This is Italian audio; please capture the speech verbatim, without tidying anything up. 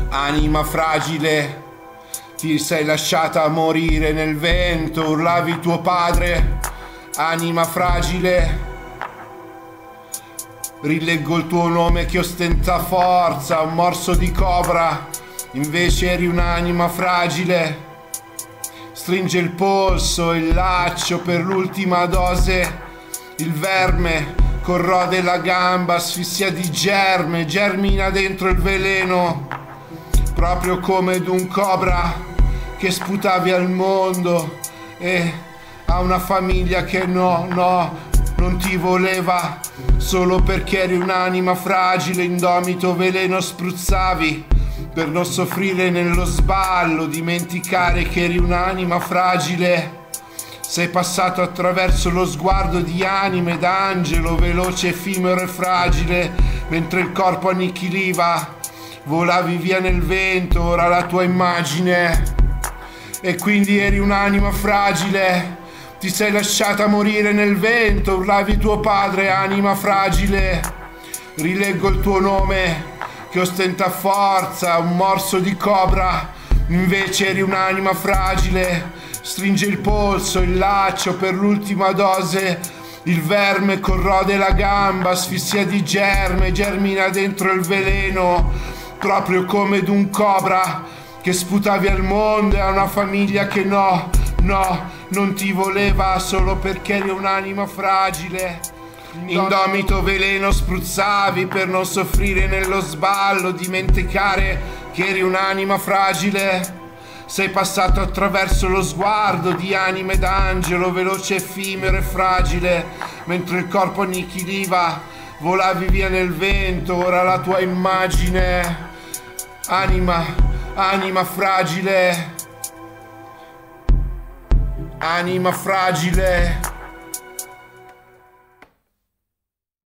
Anima fragile, ti sei lasciata morire nel vento, urlavi tuo padre. Anima fragile, rileggo il tuo nome che ostenta forza, un morso di cobra, invece eri un'anima fragile. Stringe il polso, il laccio per l'ultima dose, il verme corrode la gamba, asfissia di germe, germina dentro il veleno, proprio come d'un cobra che sputavi al mondo e a una famiglia che no, no, non ti voleva, solo perché eri un'anima fragile, indomito veleno spruzzavi per non soffrire nello sballo, dimenticare che eri un'anima fragile. Sei passato attraverso lo sguardo di anime d'angelo, veloce, effimero e fragile, mentre il corpo annichiliva, volavi via nel vento, ora la tua immagine. E quindi eri un'anima fragile, ti sei lasciata morire nel vento, urlavi tuo padre, anima fragile. Rileggo il tuo nome che ostenta forza, un morso di cobra, invece eri un'anima fragile. Stringe il polso, il laccio per l'ultima dose, il verme corrode la gamba, asfissia di germe, germina dentro il veleno, proprio come d'un cobra che sputavi al mondo e a una famiglia che no, no, non ti voleva, solo perché eri un'anima fragile. Indomito veleno spruzzavi per non soffrire nello sballo, dimenticare che eri un'anima fragile. Sei passato attraverso lo sguardo di anime d'angelo, veloce, effimero e fragile, mentre il corpo annichiliva, volavi via nel vento, ora la tua immagine. Anima, anima fragile, anima fragile.